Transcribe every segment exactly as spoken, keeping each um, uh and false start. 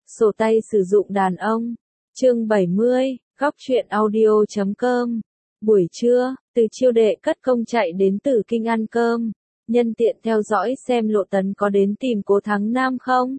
Sổ tay sử dụng đàn ông. Chương bảy mươi, góc truyện audio chấm com. Buổi trưa, Từ Chiêu Đệ cất công chạy đến Tử Kinh ăn cơm, nhân tiện theo dõi xem Lộ Tấn có đến tìm Cố Thắng Nam không.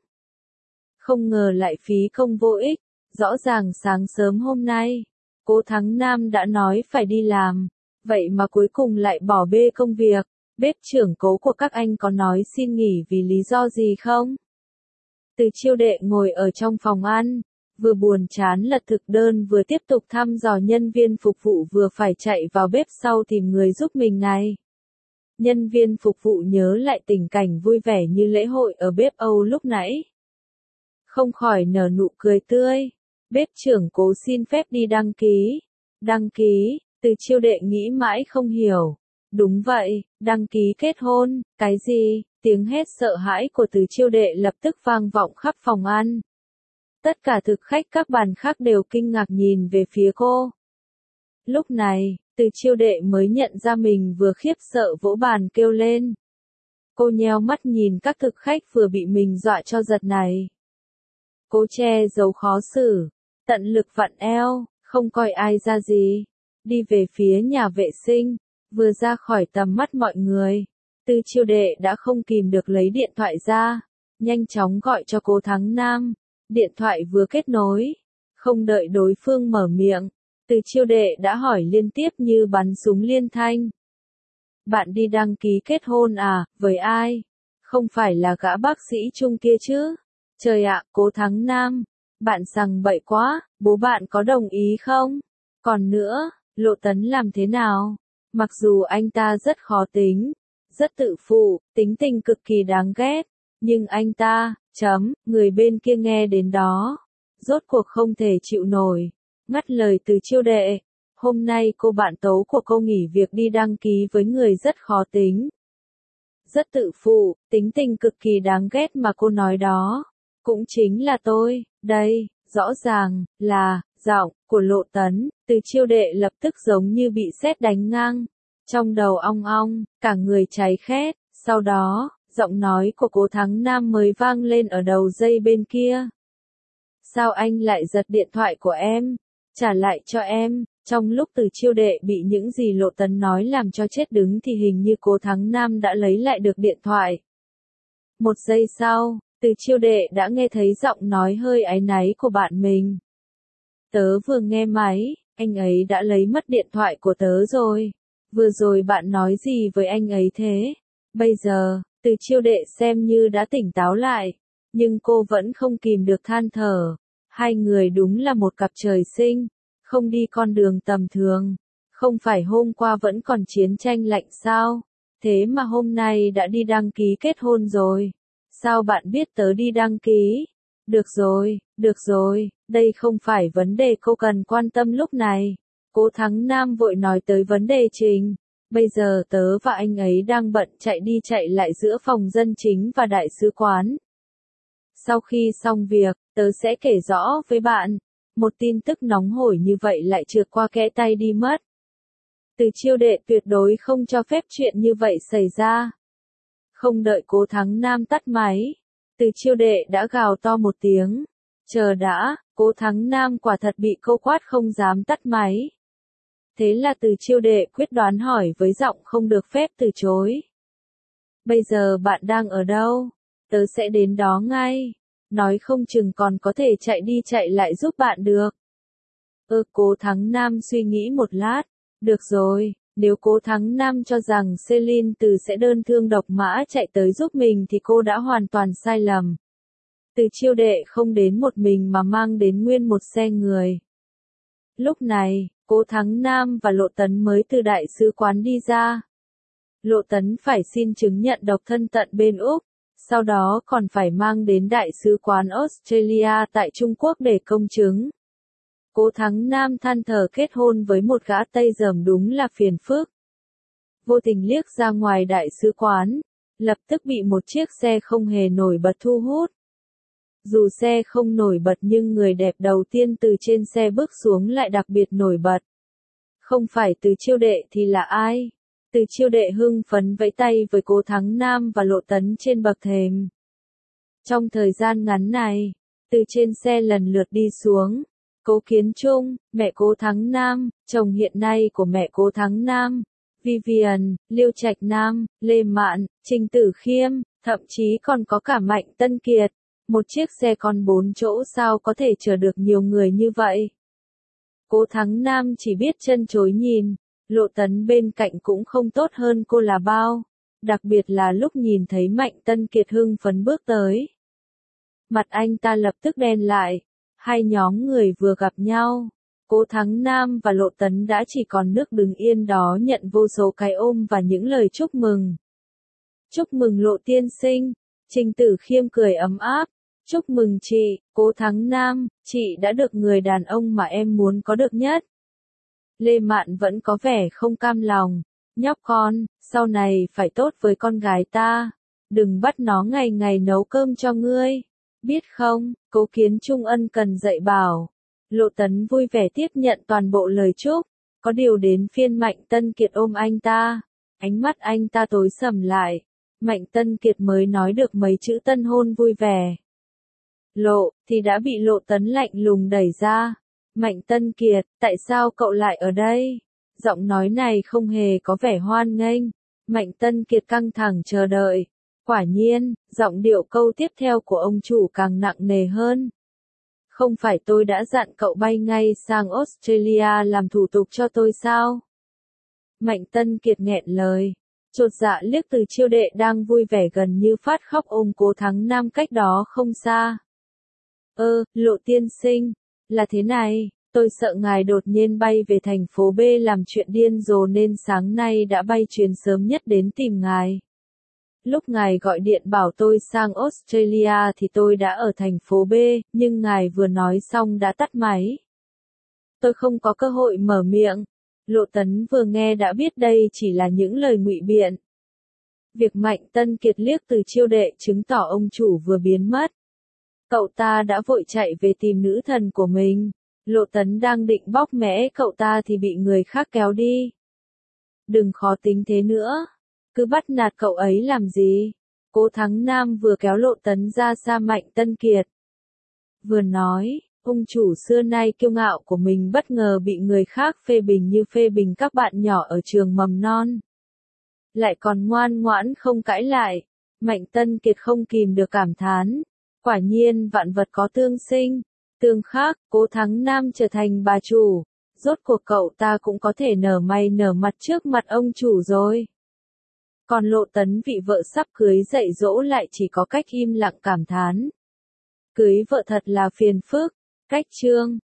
Không ngờ lại phí công vô ích, rõ ràng sáng sớm hôm nay, Cố Thắng Nam đã nói phải đi làm, vậy mà cuối cùng lại bỏ bê công việc. Bếp trưởng Cố của các anh có nói xin nghỉ vì lý do gì không? Từ Chiêu Đệ ngồi ở trong phòng ăn, vừa buồn chán lật thực đơn vừa tiếp tục thăm dò nhân viên phục vụ vừa phải chạy vào bếp sau tìm người giúp mình này. Nhân viên phục vụ nhớ lại tình cảnh vui vẻ như lễ hội ở bếp Âu lúc nãy. Không khỏi nở nụ cười tươi. Bếp trưởng Cố xin phép đi đăng ký. Đăng ký, Từ Chiêu Đệ nghĩ mãi không hiểu. Đúng vậy, đăng ký kết hôn, cái gì? Tiếng hét sợ hãi của Từ Chiêu Đệ lập tức vang vọng khắp phòng ăn. Tất cả thực khách các bàn khác đều kinh ngạc nhìn về phía cô. Lúc này, Từ Chiêu Đệ mới nhận ra mình vừa khiếp sợ vỗ bàn kêu lên. Cô nheo mắt nhìn các thực khách vừa bị mình dọa cho giật này. Cố che giấu khó xử, tận lực vặn eo, không coi ai ra gì. Đi về phía nhà vệ sinh, vừa ra khỏi tầm mắt mọi người. Từ Chiêu Đệ đã không kìm được lấy điện thoại ra, nhanh chóng gọi cho Cố Thắng Nam. Điện thoại vừa kết nối, không đợi đối phương mở miệng, Từ Chiêu Đệ đã hỏi liên tiếp như bắn súng liên thanh. Bạn đi đăng ký kết hôn à, với ai? Không phải là gã bác sĩ Trung kia chứ? Trời ạ, Cố Thắng Nam, bạn sằng bậy quá, bố bạn có đồng ý không? Còn nữa, Lộ Tấn làm thế nào? Mặc dù anh ta rất khó tính, rất tự phụ, tính tình cực kỳ đáng ghét, nhưng anh ta, chấm, người bên kia nghe đến đó, rốt cuộc không thể chịu nổi, ngắt lời Từ Chiêu Đệ. Hôm nay cô bạn tấu của cô nghỉ việc đi đăng ký với người rất khó tính, rất tự phụ, tính tình cực kỳ đáng ghét mà cô nói đó, cũng chính là tôi, đây, rõ ràng, là, giọng của Lộ Tấn. Từ Chiêu Đệ lập tức giống như bị sét đánh ngang, trong đầu ong ong, cả người cháy khét, sau đó, giọng nói của Cố Thắng Nam mới vang lên ở đầu dây bên kia. Sao anh lại giật điện thoại của em? Trả lại cho em. Trong lúc Từ Chiêu Đệ bị những gì Lộ Tấn nói làm cho chết đứng thì hình như Cố Thắng Nam đã lấy lại được điện thoại. Một giây sau, Từ Chiêu Đệ đã nghe thấy giọng nói hơi áy náy của bạn mình. Tớ vừa nghe máy, anh ấy đã lấy mất điện thoại của tớ rồi. Vừa rồi bạn nói gì với anh ấy thế? Bây giờ, Từ Chiêu Đệ xem như đã tỉnh táo lại, nhưng cô vẫn không kìm được than thở. Hai người đúng là một cặp trời sinh, không đi con đường tầm thường. Không phải hôm qua vẫn còn chiến tranh lạnh sao? Thế mà hôm nay đã đi đăng ký kết hôn rồi. Sao bạn biết tớ đi đăng ký? Được rồi, được rồi, đây không phải vấn đề cô cần quan tâm lúc này. Cố Thắng Nam vội nói tới vấn đề chính. Bây giờ tớ và anh ấy đang bận chạy đi chạy lại giữa phòng dân chính và đại sứ quán. Sau khi xong việc, tớ sẽ kể rõ với bạn. Một tin tức nóng hổi như vậy lại trượt qua kẽ tay đi mất. Từ Chiêu Đệ tuyệt đối không cho phép chuyện như vậy xảy ra. Không đợi Cố Thắng Nam tắt máy, Từ Chiêu Đệ đã gào to một tiếng. Chờ đã, Cố Thắng Nam quả thật bị cô quát không dám tắt máy. Thế là Từ Chiêu Đệ quyết đoán hỏi với giọng không được phép từ chối. Bây giờ bạn đang ở đâu? Tớ sẽ đến đó ngay. Nói không chừng còn có thể chạy đi chạy lại giúp bạn được. Ơ Cố Thắng Nam suy nghĩ một lát. Được rồi, nếu Cố Thắng Nam cho rằng Celine Từ sẽ đơn thương độc mã chạy tới giúp mình thì cô đã hoàn toàn sai lầm. Từ Chiêu Đệ không đến một mình mà mang đến nguyên một xe người. Lúc này, Cố Thắng Nam và Lộ Tấn mới từ đại sứ quán đi ra. Lộ Tấn phải xin chứng nhận độc thân tận bên Úc, sau đó còn phải mang đến đại sứ quán Australia tại Trung Quốc để công chứng. Cố Thắng Nam than thở kết hôn với một gã Tây Dởm đúng là phiền phức. Vô tình liếc ra ngoài đại sứ quán, lập tức bị một chiếc xe không hề nổi bật thu hút. Dù xe không nổi bật nhưng người đẹp đầu tiên từ trên xe bước xuống lại đặc biệt nổi bật. Không phải Từ Chiêu Đệ thì là ai? Từ Chiêu Đệ hưng phấn vẫy tay với Cố Thắng Nam và Lộ Tấn trên bậc thềm. Trong thời gian ngắn này, Từ trên xe lần lượt đi xuống. Cố Kiến Trung, mẹ Cố Thắng Nam, chồng hiện nay của mẹ Cố Thắng Nam, Vivian, Liêu Trạch Nam, Lê Mạn, Trình Tử Khiêm, thậm chí còn có cả Mạnh Tân Kiệt. Một chiếc xe con bốn chỗ sao có thể chở được nhiều người như vậy? Cố Thắng Nam chỉ biết chân chối nhìn, Lộ Tấn bên cạnh cũng không tốt hơn cô là bao. Đặc biệt là lúc nhìn thấy Mạnh Tân Kiệt hưng phấn bước tới. Mặt anh ta lập tức đen lại, hai nhóm người vừa gặp nhau. Cố Thắng Nam và Lộ Tấn đã chỉ còn nước đứng yên đó nhận vô số cái ôm và những lời chúc mừng. Chúc mừng Lộ tiên sinh, Trình Tử Khiêm cười ấm áp. Chúc mừng chị, Cố Thắng Nam, chị đã được người đàn ông mà em muốn có được nhất. Lê Mạn vẫn có vẻ không cam lòng. Nhóc con, sau này phải tốt với con gái ta. Đừng bắt nó ngày ngày nấu cơm cho ngươi. Biết không, Cố Kiến Trung ân cần dạy bảo. Lộ Tấn vui vẻ tiếp nhận toàn bộ lời chúc. Có điều đến phiên Mạnh Tân Kiệt ôm anh ta. Ánh mắt anh ta tối sầm lại. Mạnh Tân Kiệt mới nói được mấy chữ tân hôn vui vẻ. Lộ, thì đã bị Lộ Tấn lạnh lùng đẩy ra. Mạnh Tân Kiệt, tại sao cậu lại ở đây? Giọng nói này không hề có vẻ hoan nghênh. Mạnh Tân Kiệt căng thẳng chờ đợi. Quả nhiên, giọng điệu câu tiếp theo của ông chủ càng nặng nề hơn. Không phải tôi đã dặn cậu bay ngay sang Australia làm thủ tục cho tôi sao? Mạnh Tân Kiệt nghẹn lời. Chột dạ liếc từ Chiêu Đệ đang vui vẻ gần như phát khóc ôm Cố Thắng Nam cách đó không xa. Ơ, Lộ tiên sinh, là thế này, tôi sợ ngài đột nhiên bay về thành phố B làm chuyện điên rồ nên sáng nay đã bay chuyến sớm nhất đến tìm ngài. Lúc ngài gọi điện bảo tôi sang Australia thì tôi đã ở thành phố B, nhưng ngài vừa nói xong đã tắt máy. Tôi không có cơ hội mở miệng. Lộ Tấn vừa nghe đã biết đây chỉ là những lời ngụy biện. Việc Mạnh Tân Kiệt liếc từ Chiêu Đệ chứng tỏ ông chủ vừa biến mất. Cậu ta đã vội chạy về tìm nữ thần của mình. Lộ Tấn đang định bóp mẽ cậu ta thì bị người khác kéo đi. Đừng khó tính thế nữa. Cứ bắt nạt cậu ấy làm gì? Cố Thắng Nam vừa kéo Lộ Tấn ra xa Mạnh Tân Kiệt. Vừa nói, ông chủ xưa nay kiêu ngạo của mình bất ngờ bị người khác phê bình như phê bình các bạn nhỏ ở trường mầm non. Lại còn ngoan ngoãn không cãi lại. Mạnh Tân Kiệt không kìm được cảm thán. Quả nhiên vạn vật có tương sinh, tương khắc, Cố Thắng Nam trở thành bà chủ. Rốt cuộc cậu ta cũng có thể nở mày nở mặt trước mặt ông chủ rồi. Còn Lộ Tấn vị vợ sắp cưới dạy dỗ lại chỉ có cách im lặng cảm thán. Cưới vợ thật là phiền phức. Cách chương